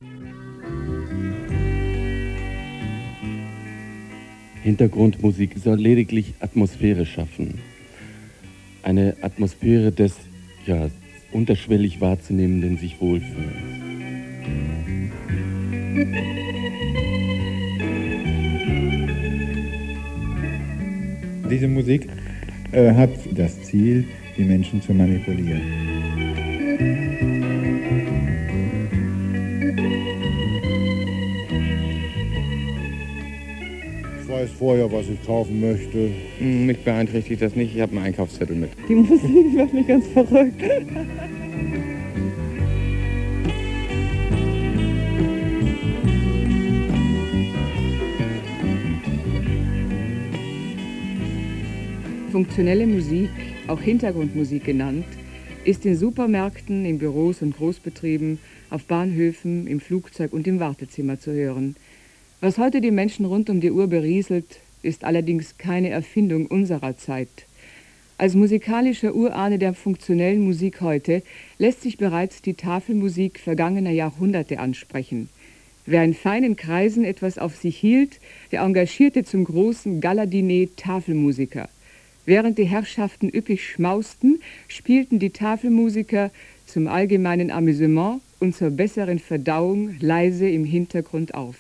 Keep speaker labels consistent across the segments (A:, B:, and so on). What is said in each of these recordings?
A: Hintergrundmusik soll lediglich Atmosphäre schaffen. Eine Atmosphäre des, unterschwellig Wahrzunehmenden sich wohlfühlens.
B: Diese Musik hat das Ziel, die Menschen zu manipulieren.
C: Ich weiß vorher, was ich kaufen möchte.
D: Mich beeinträchtigt das nicht, ich habe einen Einkaufszettel mit.
E: Die Musik macht mich ganz verrückt. Funktionelle Musik, auch Hintergrundmusik genannt, ist in Supermärkten, in Büros und Großbetrieben, auf Bahnhöfen, im Flugzeug und im Wartezimmer zu hören. Was heute die Menschen rund um die Uhr berieselt, ist allerdings keine Erfindung unserer Zeit. Als musikalischer Urahne der funktionellen Musik heute lässt sich bereits die Tafelmusik vergangener Jahrhunderte ansprechen. Wer in feinen Kreisen etwas auf sich hielt, der engagierte zum großen Galadiner Tafelmusiker. Während die Herrschaften üppig schmausten, spielten die Tafelmusiker zum allgemeinen Amüsement und zur besseren Verdauung leise im Hintergrund auf.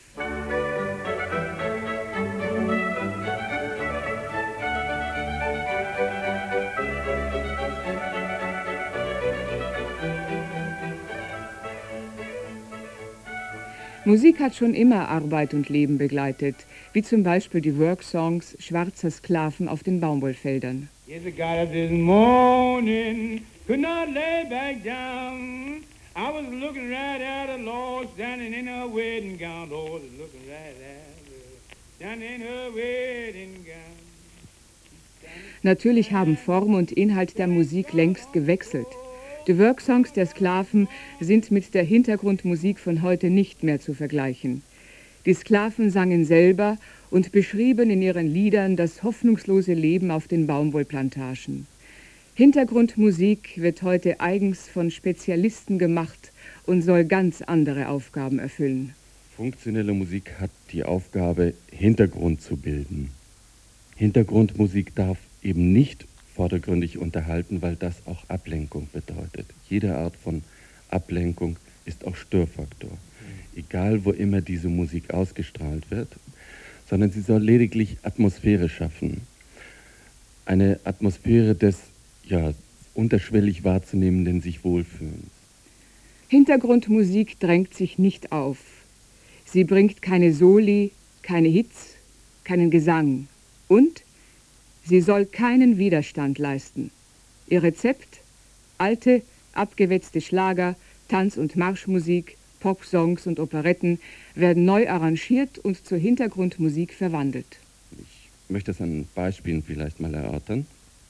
E: Musik hat schon immer Arbeit und Leben begleitet, wie zum Beispiel die Worksongs schwarzer Sklaven auf den Baumwollfeldern.
F: Yes, I got up this morning, could not lay back down. I was looking right at a Lord standing in her wedding gown. Lord, looking right at her, standing in her wedding gown.
E: Natürlich haben Form und Inhalt der Musik längst gewechselt. Die Worksongs der Sklaven sind mit der Hintergrundmusik von heute nicht mehr zu vergleichen. Die Sklaven sangen selber und beschrieben in ihren Liedern das hoffnungslose Leben auf den Baumwollplantagen. Hintergrundmusik wird heute eigens von Spezialisten gemacht und soll ganz andere Aufgaben erfüllen.
A: Funktionelle Musik hat die Aufgabe, Hintergrund zu bilden. Hintergrundmusik darf eben nicht vordergründig unterhalten, weil das auch Ablenkung bedeutet. Jede Art von Ablenkung ist auch Störfaktor. Egal, wo immer diese Musik ausgestrahlt wird, sondern sie soll lediglich Atmosphäre schaffen. Eine Atmosphäre des, unterschwellig Wahrzunehmenden sich wohlfühlens.
E: Hintergrundmusik drängt sich nicht auf. Sie bringt keine Soli, keine Hits, keinen Gesang und sie soll keinen Widerstand leisten. Ihr Rezept? Alte, abgewetzte Schlager, Tanz- und Marschmusik, Popsongs und Operetten werden neu arrangiert und zur Hintergrundmusik verwandelt.
A: Ich möchte das an Beispielen vielleicht mal erörtern.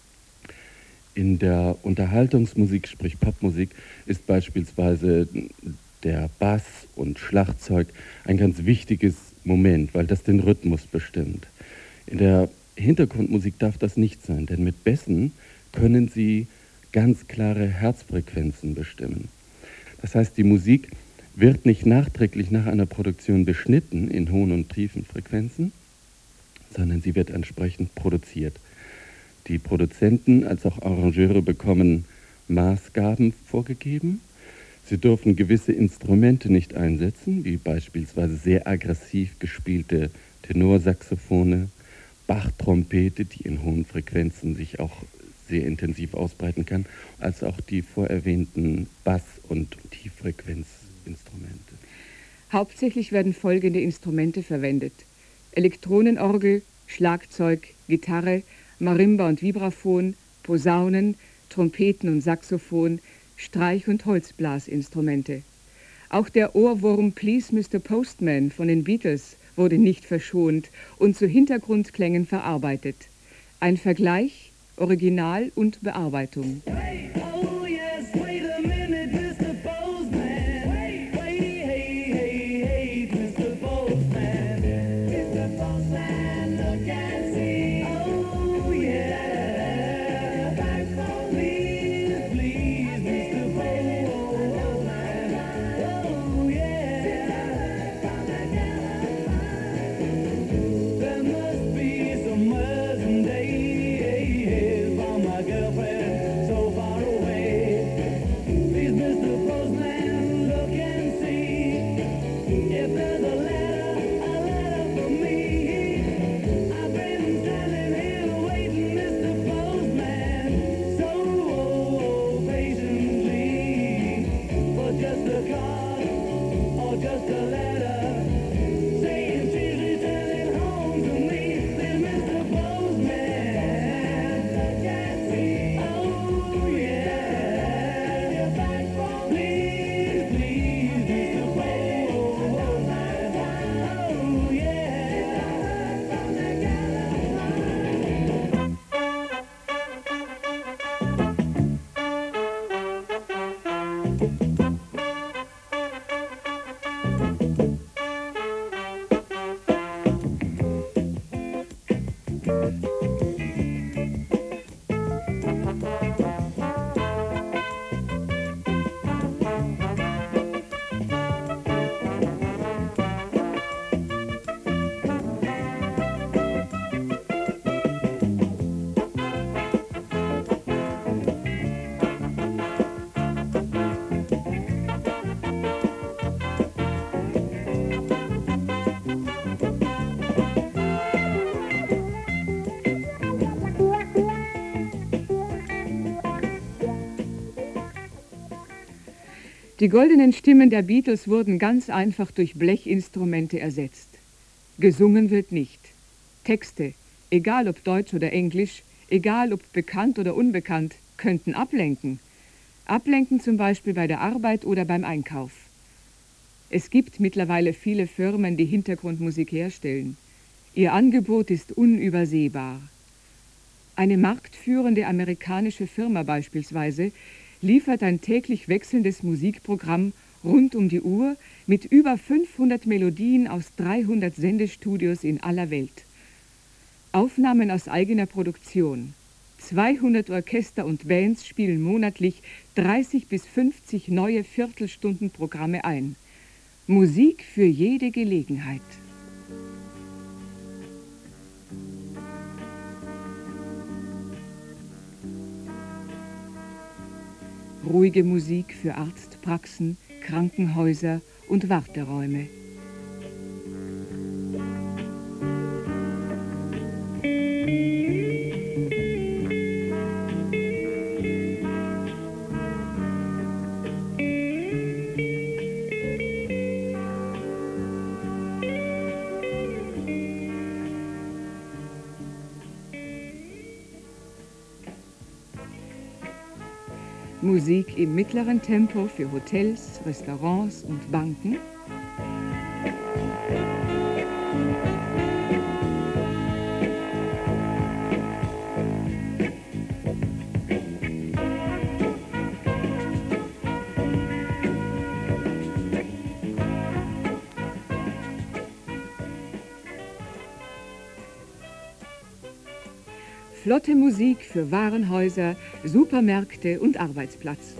A: In der Unterhaltungsmusik, sprich Popmusik, ist beispielsweise der Bass und Schlagzeug ein ganz wichtiges Moment, weil das den Rhythmus bestimmt. In der Hintergrundmusik darf das nicht sein, denn mit Bässen können Sie ganz klare Herzfrequenzen bestimmen. Das heißt, die Musik wird nicht nachträglich nach einer Produktion beschnitten in hohen und tiefen Frequenzen, sondern sie wird entsprechend produziert. Die Produzenten als auch Arrangeure bekommen Maßgaben vorgegeben. Sie dürfen gewisse Instrumente nicht einsetzen, wie beispielsweise sehr aggressiv gespielte Tenorsaxophone, Bach-Trompete, die in hohen Frequenzen sich auch sehr intensiv ausbreiten kann, als auch die vorerwähnten Bass- und Tieffrequenzinstrumente.
E: Hauptsächlich werden folgende Instrumente verwendet: Elektronenorgel, Schlagzeug, Gitarre, Marimba und Vibraphon, Posaunen, Trompeten und Saxophon, Streich- und Holzblasinstrumente. Auch der Ohrwurm Please Mr. Postman von den Beatles wurde nicht verschont und zu Hintergrundklängen verarbeitet. Ein Vergleich, Original und Bearbeitung.
G: Hey, oh yes, wait a minute, Mr. Postman. Wait, hey, Mr. Postman. Mr. Postman, look and see. Oh yeah, back for me, please, Mr. Postman. Oh yeah.
E: Die goldenen Stimmen der Beatles wurden ganz einfach durch Blechinstrumente ersetzt. Gesungen wird nicht. Texte, egal ob Deutsch oder Englisch, egal ob bekannt oder unbekannt, könnten ablenken. Ablenken zum Beispiel bei der Arbeit oder beim Einkauf. Es gibt mittlerweile viele Firmen, die Hintergrundmusik herstellen. Ihr Angebot ist unübersehbar. Eine marktführende amerikanische Firma beispielsweise liefert ein täglich wechselndes Musikprogramm rund um die Uhr mit über 500 Melodien aus 300 Sendestudios in aller Welt. Aufnahmen aus eigener Produktion. 200 Orchester und Bands spielen monatlich 30 bis 50 neue Viertelstundenprogramme ein. Musik für jede Gelegenheit. Ruhige Musik für Arztpraxen, Krankenhäuser und Warteräume. Musik im mittleren Tempo für Hotels, Restaurants und Banken. Flotte Musik für Warenhäuser, Supermärkte und Arbeitsplatz.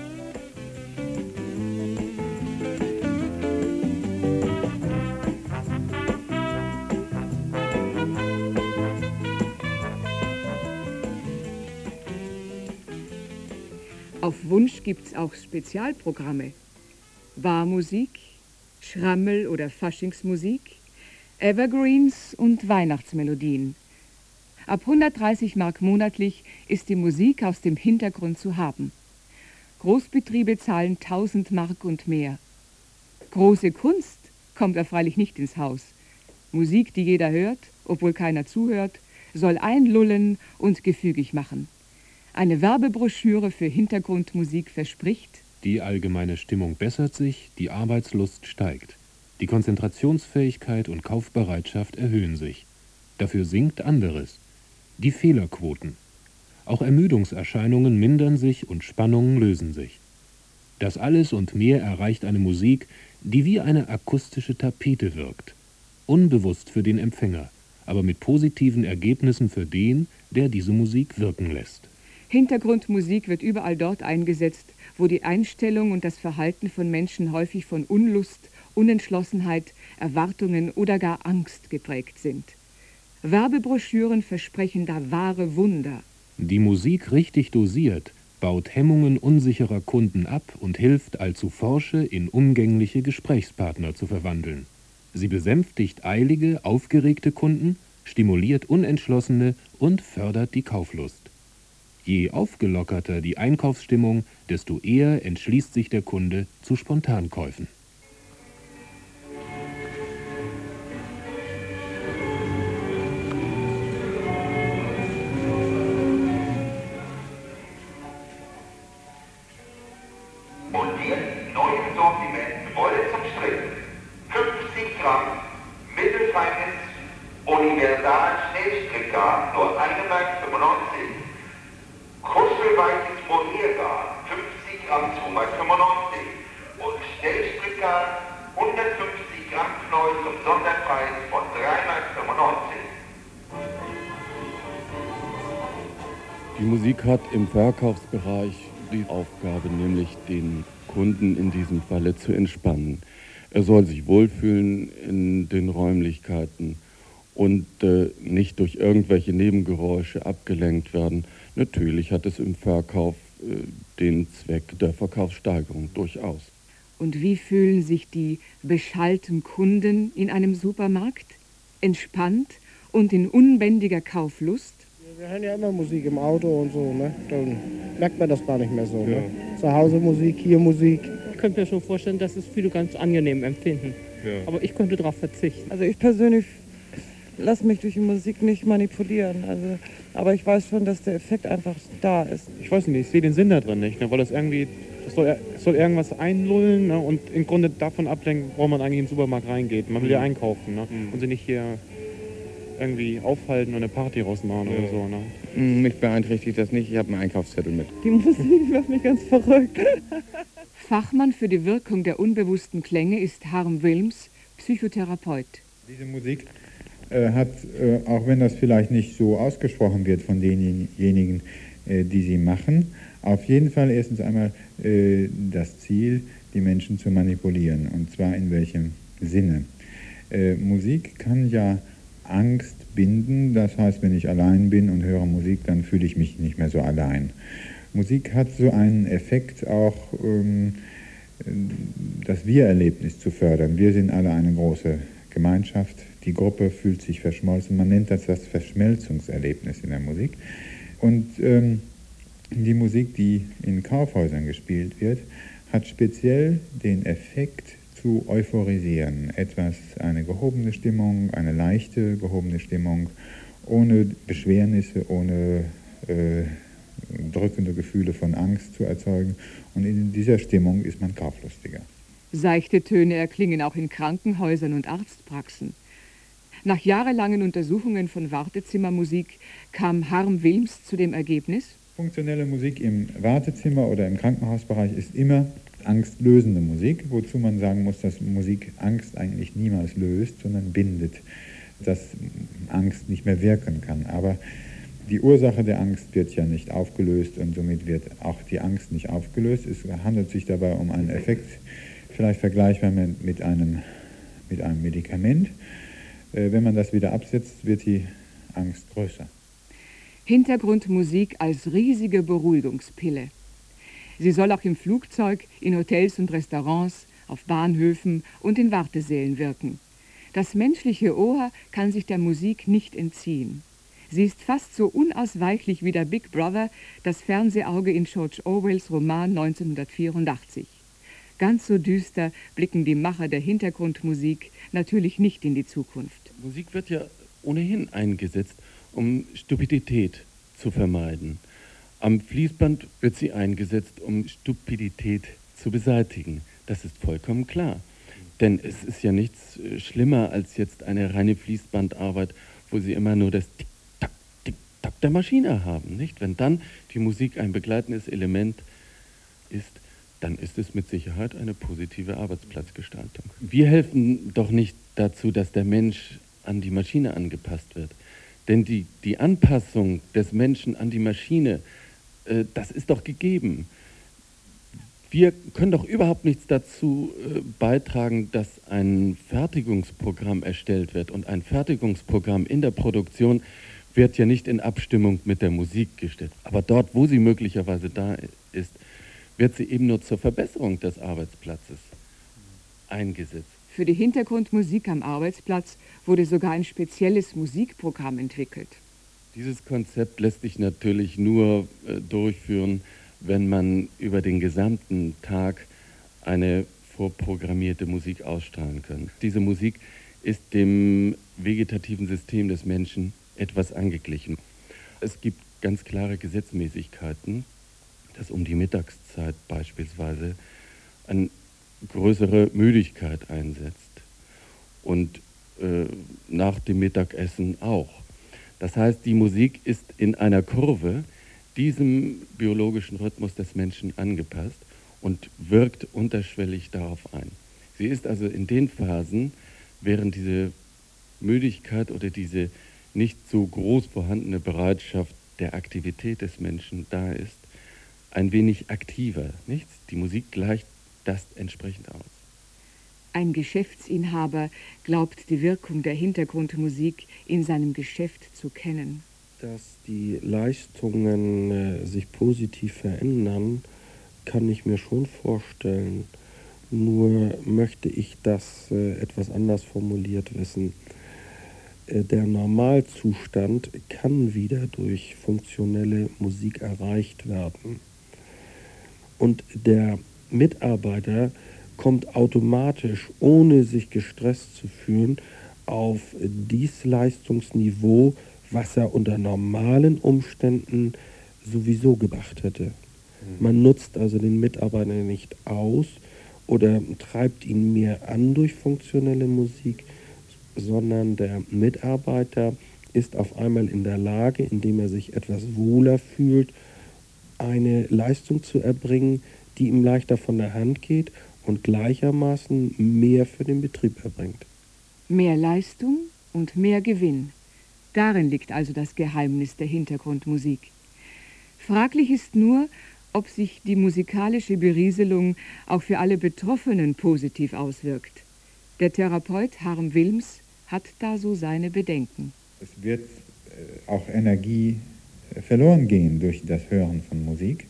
E: Auf Wunsch gibt's auch Spezialprogramme. Barmusik, Schrammel- oder Faschingsmusik, Evergreens und Weihnachtsmelodien. Ab 130 Mark monatlich ist die Musik aus dem Hintergrund zu haben. Großbetriebe zahlen 1000 Mark und mehr. Große Kunst kommt da freilich nicht ins Haus. Musik, die jeder hört, obwohl keiner zuhört, soll einlullen und gefügig machen. Eine Werbebroschüre für Hintergrundmusik verspricht:
H: Die allgemeine Stimmung bessert sich, die Arbeitslust steigt. Die Konzentrationsfähigkeit und Kaufbereitschaft erhöhen sich. Dafür sinkt anderes. Die Fehlerquoten. Auch Ermüdungserscheinungen mindern sich und Spannungen lösen sich. Das alles und mehr erreicht eine Musik, die wie eine akustische Tapete wirkt. Unbewusst für den Empfänger, aber mit positiven Ergebnissen für den, der diese Musik wirken lässt.
E: Hintergrundmusik wird überall dort eingesetzt, wo die Einstellung und das Verhalten von Menschen häufig von Unlust, Unentschlossenheit, Erwartungen oder gar Angst geprägt sind. Werbebroschüren versprechen da wahre Wunder.
H: Die Musik richtig dosiert baut Hemmungen unsicherer Kunden ab und hilft, allzu forsche in umgängliche Gesprächspartner zu verwandeln. Sie besänftigt eilige, aufgeregte Kunden, stimuliert Unentschlossene und fördert die Kauflust. Je aufgelockerter die Einkaufsstimmung, desto eher entschließt sich der Kunde zu Spontankäufen.
I: Und jetzt neues Sortiment Wolle zum Stricken. 50 Gramm, mittelfeines Universal Schnellstrickgarn, nur 1,95 Mark. Kuschelweiches Mohairgarn, 50 Gramm, 2,95 Mark. Und Schnellstrickgarn, 100 brandneu zum Sonderpreis von 3,95 €.
A: Die Musik hat im Verkaufsbereich die Aufgabe, nämlich den Kunden in diesem Falle zu entspannen. Er soll sich wohlfühlen in den Räumlichkeiten und nicht durch irgendwelche Nebengeräusche abgelenkt werden. Natürlich hat es im Verkauf den Zweck der Verkaufssteigerung durchaus.
E: Und wie fühlen sich die beschallten Kunden in einem Supermarkt? Entspannt und in unbändiger Kauflust?
J: Wir hören ja immer Musik im Auto und so, ne? Dann merkt man das gar nicht mehr so. Ne? Zu Hause Musik, hier Musik.
K: Ich könnte mir schon vorstellen, dass es viele ganz angenehm empfinden.
L: Ja.
K: Aber ich könnte darauf verzichten.
M: Also ich persönlich lasse mich durch die Musik nicht manipulieren. Aber ich weiß schon, dass der Effekt einfach da ist.
L: Ich weiß nicht, ich sehe den Sinn da drin nicht, ne? Weil das irgendwie, es soll irgendwas einlullen, ne? Und im Grunde davon ablenken, wo man eigentlich in den Supermarkt reingeht. Man will ja einkaufen, ne? Und sich nicht hier irgendwie aufhalten und eine Party rausmachen oder so. Ne?
D: Mich beeinträchtigt das nicht, ich habe einen Einkaufszettel mit.
M: Die Musik macht mich ganz verrückt.
E: Fachmann für die Wirkung der unbewussten Klänge ist Harm Wilms, Psychotherapeut.
B: Diese Musik hat, auch wenn das vielleicht nicht so ausgesprochen wird von denjenigen, die sie machen, auf jeden Fall erstens einmal das Ziel, die Menschen zu manipulieren. Und zwar in welchem Sinne? Musik kann ja Angst binden, das heißt, wenn ich allein bin und höre Musik, dann fühle ich mich nicht mehr so allein. Musik hat so einen Effekt auch, das Wir-Erlebnis zu fördern. Wir sind alle eine große Gemeinschaft, die Gruppe fühlt sich verschmolzen, man nennt das Verschmelzungserlebnis in der Musik. Und die Musik, die in Kaufhäusern gespielt wird, hat speziell den Effekt, zu euphorisieren, eine gehobene Stimmung, eine leichte gehobene Stimmung, ohne Beschwernisse, ohne drückende Gefühle von Angst zu erzeugen. Und in dieser Stimmung ist man kauflustiger.
E: Seichte Töne erklingen auch in Krankenhäusern und Arztpraxen. Nach jahrelangen Untersuchungen von Wartezimmermusik kam Harm Wilms zu dem Ergebnis:
B: Funktionelle Musik im Wartezimmer oder im Krankenhausbereich ist immer angstlösende Musik, wozu man sagen muss, dass Musik Angst eigentlich niemals löst, sondern bindet, dass Angst nicht mehr wirken kann. Aber die Ursache der Angst wird ja nicht aufgelöst und somit wird auch die Angst nicht aufgelöst. Es handelt sich dabei um einen Effekt, vielleicht vergleichbar mit einem Medikament. Wenn man das wieder absetzt, wird die Angst größer.
E: Hintergrundmusik als riesige Beruhigungspille. Sie soll auch im Flugzeug, in Hotels und Restaurants, auf Bahnhöfen und in Wartesälen wirken. Das menschliche Ohr kann sich der Musik nicht entziehen. Sie ist fast so unausweichlich wie der Big Brother, das Fernsehauge in George Orwells Roman 1984. Ganz so düster blicken die Macher der Hintergrundmusik natürlich nicht in die Zukunft.
A: Musik wird ja ohnehin eingesetzt, um Stupidität zu vermeiden. Am Fließband wird sie eingesetzt, um Stupidität zu beseitigen. Das ist vollkommen klar. Denn es ist ja nichts schlimmer als jetzt eine reine Fließbandarbeit, wo Sie immer nur das Tick-Tack, Tick-Tack der Maschine haben, nicht? Wenn dann die Musik ein begleitendes Element ist, dann ist es mit Sicherheit eine positive Arbeitsplatzgestaltung. Wir helfen doch nicht dazu, dass der Mensch an die Maschine angepasst wird. Denn die Anpassung des Menschen an die Maschine, das ist doch gegeben. Wir können doch überhaupt nichts dazu beitragen, dass ein Fertigungsprogramm erstellt wird. Und ein Fertigungsprogramm in der Produktion wird ja nicht in Abstimmung mit der Musik gestellt. Aber dort, wo sie möglicherweise da ist, wird sie eben nur zur Verbesserung des Arbeitsplatzes eingesetzt.
E: Für die Hintergrundmusik am Arbeitsplatz wurde sogar ein spezielles Musikprogramm entwickelt.
A: Dieses Konzept lässt sich natürlich nur durchführen, wenn man über den gesamten Tag eine vorprogrammierte Musik ausstrahlen kann. Diese Musik ist dem vegetativen System des Menschen etwas angeglichen. Es gibt ganz klare Gesetzmäßigkeiten, dass um die Mittagszeit beispielsweise eine größere Müdigkeit einsetzt und nach dem Mittagessen auch. Das heißt, die Musik ist in einer Kurve diesem biologischen Rhythmus des Menschen angepasst und wirkt unterschwellig darauf ein. Sie ist also in den Phasen während diese Müdigkeit oder diese nicht so groß vorhandene Bereitschaft der Aktivität des Menschen da ist, ein wenig aktiver, nicht? Die Musik gleicht das entsprechend aus.
E: Ein Geschäftsinhaber glaubt die Wirkung der Hintergrundmusik in seinem Geschäft zu kennen.
N: Dass die Leistungen sich positiv verändern, kann ich mir schon vorstellen. Nur möchte ich das etwas anders formuliert wissen. Der Normalzustand kann wieder durch funktionelle Musik erreicht werden. Und der Mitarbeiter kommt automatisch, ohne sich gestresst zu fühlen, auf dieses Leistungsniveau, was er unter normalen Umständen sowieso gemacht hätte. Man nutzt also den Mitarbeiter nicht aus oder treibt ihn mehr an durch funktionelle Musik, sondern der Mitarbeiter ist auf einmal in der Lage, indem er sich etwas wohler fühlt, eine Leistung zu erbringen, die ihm leichter von der Hand geht und gleichermaßen mehr für den Betrieb erbringt.
E: Mehr Leistung und mehr Gewinn. Darin liegt also das Geheimnis der Hintergrundmusik. Fraglich ist nur, ob sich die musikalische Berieselung auch für alle Betroffenen positiv auswirkt. Der Therapeut Harm Wilms hat da so seine Bedenken.
B: Es wird auch Energie verloren gehen durch das Hören von Musik.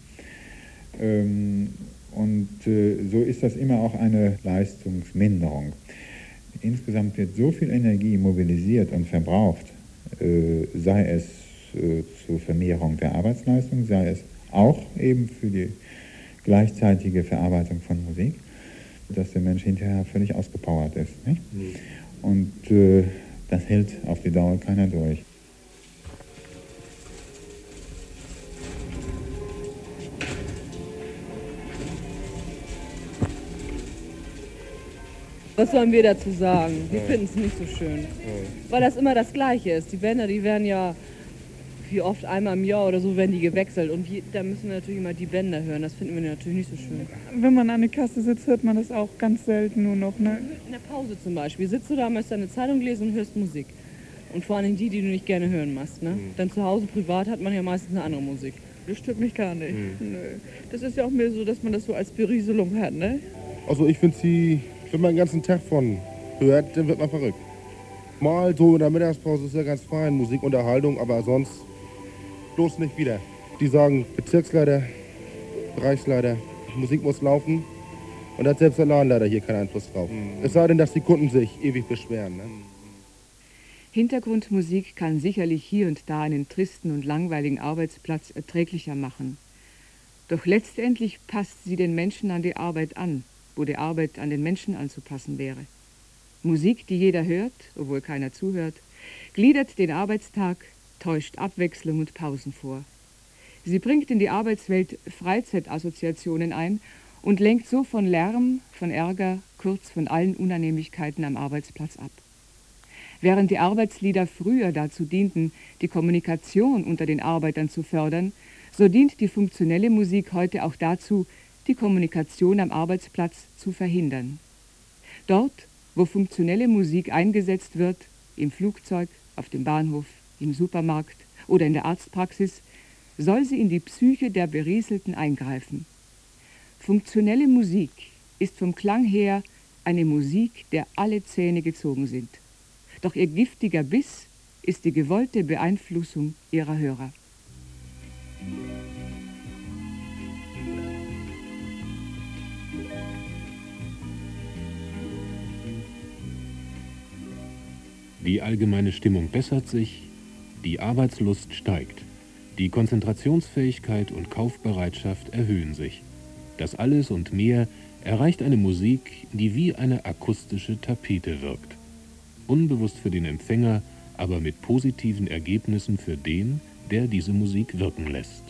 B: Und so ist das immer auch eine Leistungsminderung. Insgesamt wird so viel Energie mobilisiert und verbraucht, sei es zur Vermehrung der Arbeitsleistung, sei es auch eben für die gleichzeitige Verarbeitung von Musik, dass der Mensch hinterher völlig ausgepowert ist. Nicht? Und das hält auf die Dauer keiner durch.
K: Was sollen wir dazu sagen? Wir finden es nicht so schön. Weil das immer das Gleiche ist. Die Bänder, die werden ja, wie oft, einmal im Jahr oder so, werden die gewechselt. Und da müssen wir natürlich immer die Bänder hören. Das finden wir natürlich nicht so schön.
O: Wenn man an der Kasse sitzt, hört man das auch ganz selten nur noch. Ne?
K: In der Pause zum Beispiel. Sitzt du da, möchtest eine Zeitung lesen und hörst Musik. Und vor allem die du nicht gerne hören machst. Ne? Dann zu Hause privat hat man ja meistens eine andere Musik.
O: Das stört mich gar nicht. Nö. Das ist ja auch mehr so, dass man das so als Berieselung hat, ne?
C: Also ich finde sie, wenn man den ganzen Tag von hört, dann wird man verrückt. Mal so in der Mittagspause ist ja ganz fein, Musikunterhaltung, aber sonst bloß nicht wieder. Die sagen, Bezirksleiter, Bereichsleiter, Musik muss laufen und da hat selbst der Ladenleiter hier keinen Einfluss drauf. Es sei denn, dass die Kunden sich ewig beschweren. Ne?
E: Hintergrundmusik kann sicherlich hier und da einen tristen und langweiligen Arbeitsplatz erträglicher machen. Doch letztendlich passt sie den Menschen an die Arbeit an, wo die Arbeit an den Menschen anzupassen wäre. Musik, die jeder hört, obwohl keiner zuhört, gliedert den Arbeitstag, täuscht Abwechslung und Pausen vor. Sie bringt in die Arbeitswelt Freizeitassoziationen ein und lenkt so von Lärm, von Ärger, kurz von allen Unannehmlichkeiten am Arbeitsplatz ab. Während die Arbeitslieder früher dazu dienten, die Kommunikation unter den Arbeitern zu fördern, so dient die funktionelle Musik heute auch dazu, die Kommunikation am Arbeitsplatz zu verhindern. Dort, wo funktionelle Musik eingesetzt wird, im Flugzeug, auf dem Bahnhof, im Supermarkt oder in der Arztpraxis, soll sie in die Psyche der Berieselten eingreifen. Funktionelle Musik ist vom Klang her eine Musik, der alle Zähne gezogen sind. Doch ihr giftiger Biss ist die gewollte Beeinflussung ihrer Hörer.
H: Die allgemeine Stimmung bessert sich, die Arbeitslust steigt, die Konzentrationsfähigkeit und Kaufbereitschaft erhöhen sich. Das alles und mehr erreicht eine Musik, die wie eine akustische Tapete wirkt. Unbewusst für den Empfänger, aber mit positiven Ergebnissen für den, der diese Musik wirken lässt.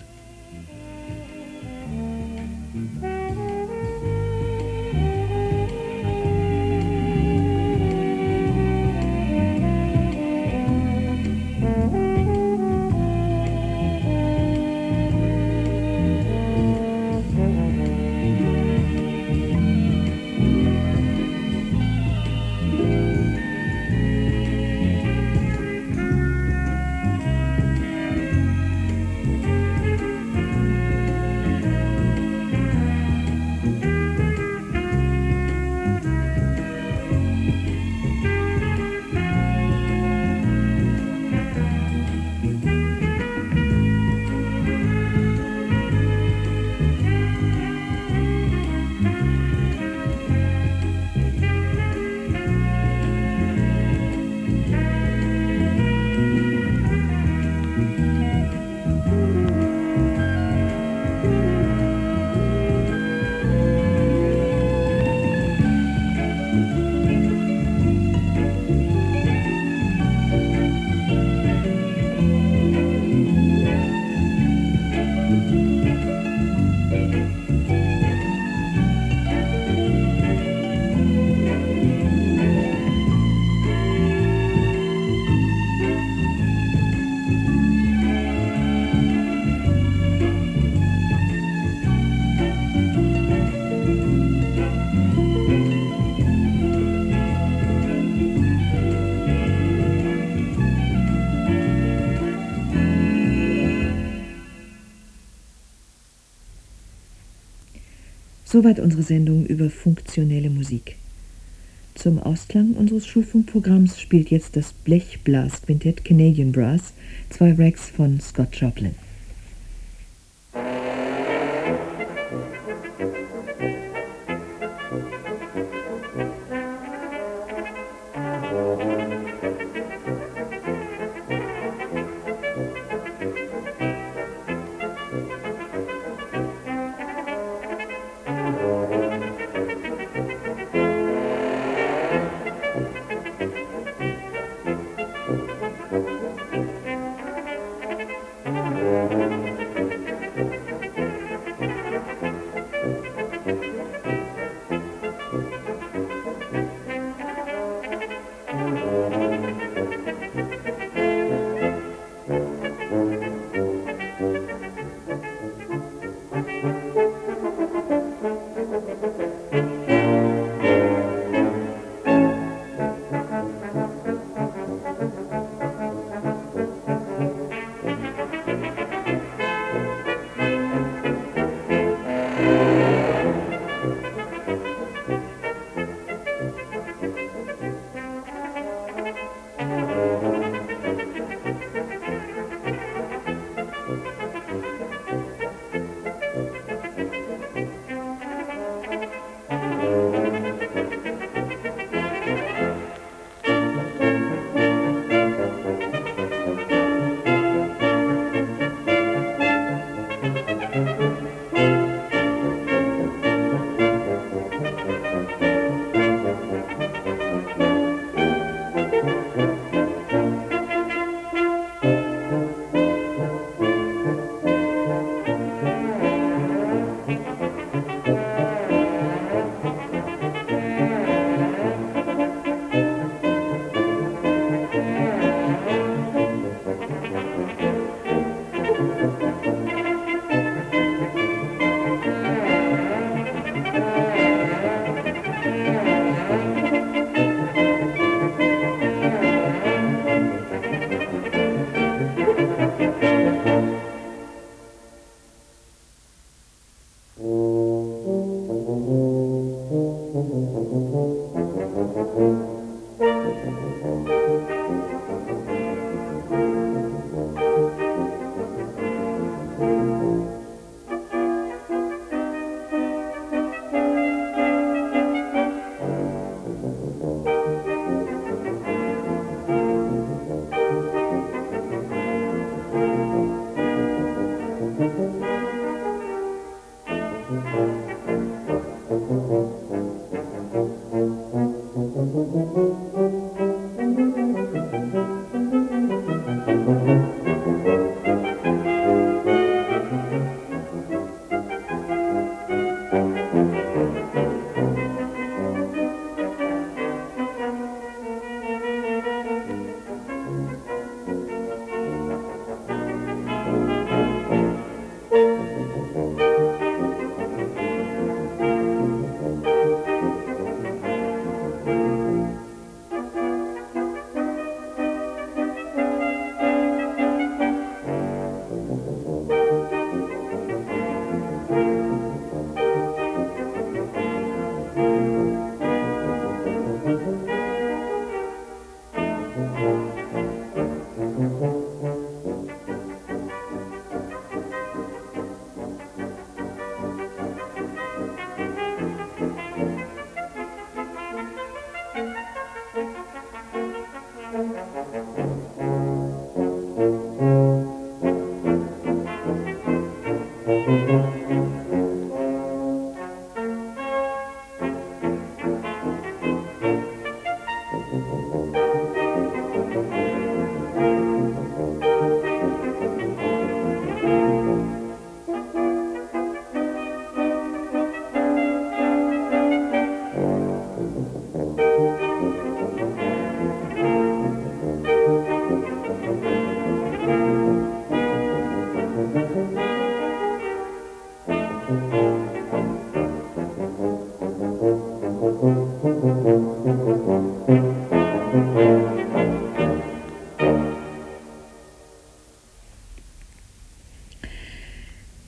P: Soweit unsere Sendung über funktionelle Musik. Zum Ausklang unseres Schulfunkprogramms spielt jetzt das Blechblasquintett Canadian Brass 2 Rags von Scott Joplin.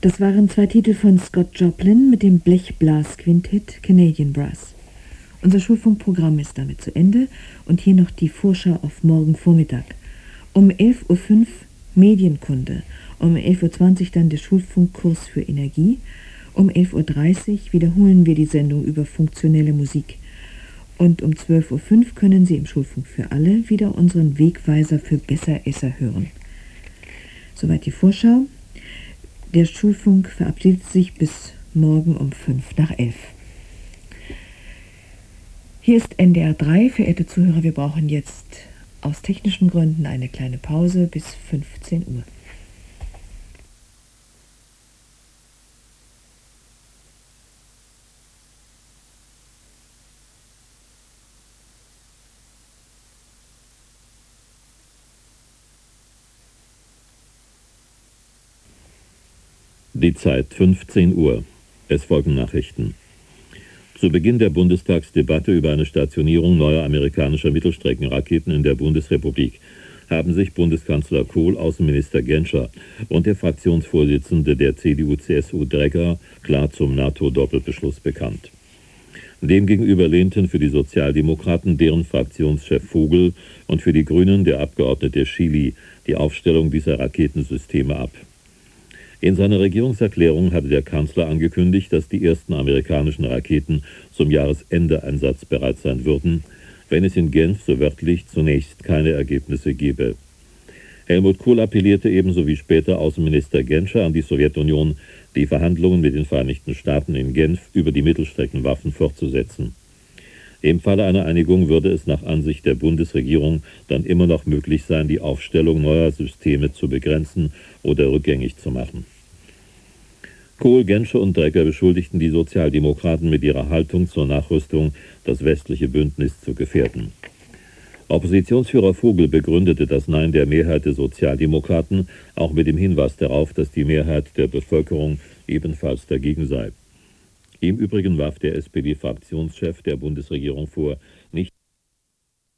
P: Das waren zwei Titel von Scott Joplin mit dem Blechblasquintett Canadian Brass. Unser Schulfunkprogramm ist damit zu Ende und hier noch die Vorschau auf morgen Vormittag. Um 11.05 Uhr Medienkunde, um 11.20 Uhr dann der Schulfunkkurs für Energie, um 11.30 Uhr wiederholen wir die Sendung über funktionelle Musik. Und um 12.05 Uhr können Sie im Schulfunk für alle wieder unseren Wegweiser für Besseresser hören. Soweit die Vorschau. Der Schulfunk verabschiedet sich bis morgen um 11:05. Hier ist NDR 3, verehrte Zuhörer, wir brauchen jetzt aus technischen Gründen eine kleine Pause bis 15 Uhr.
Q: Die Zeit 15 Uhr. Es folgen Nachrichten. Zu Beginn der Bundestagsdebatte über eine Stationierung neuer amerikanischer Mittelstreckenraketen in der Bundesrepublik haben sich Bundeskanzler Kohl, Außenminister Genscher und der Fraktionsvorsitzende der CDU-CSU Dregger klar zum NATO-Doppelbeschluss bekannt. Demgegenüber lehnten für die Sozialdemokraten deren Fraktionschef Vogel und für die Grünen der Abgeordnete Schily die Aufstellung dieser Raketensysteme ab. In seiner Regierungserklärung hatte der Kanzler angekündigt, dass die ersten amerikanischen Raketen zum Jahresende einsatzbereit sein würden, wenn es in Genf so wörtlich zunächst keine Ergebnisse gebe. Helmut Kohl appellierte ebenso wie später Außenminister Genscher an die Sowjetunion, die Verhandlungen mit den Vereinigten Staaten in Genf über die Mittelstreckenwaffen fortzusetzen. Im Falle einer Einigung würde es nach Ansicht der Bundesregierung dann immer noch möglich sein, die Aufstellung neuer Systeme zu begrenzen oder rückgängig zu machen. Kohl, Genscher und Dregger beschuldigten die Sozialdemokraten mit ihrer Haltung zur Nachrüstung, das westliche Bündnis zu gefährden. Oppositionsführer Vogel begründete das Nein der Mehrheit der Sozialdemokraten auch mit dem Hinweis darauf, dass die Mehrheit der Bevölkerung ebenfalls dagegen sei. Im Übrigen warf der SPD-Fraktionschef der Bundesregierung vor,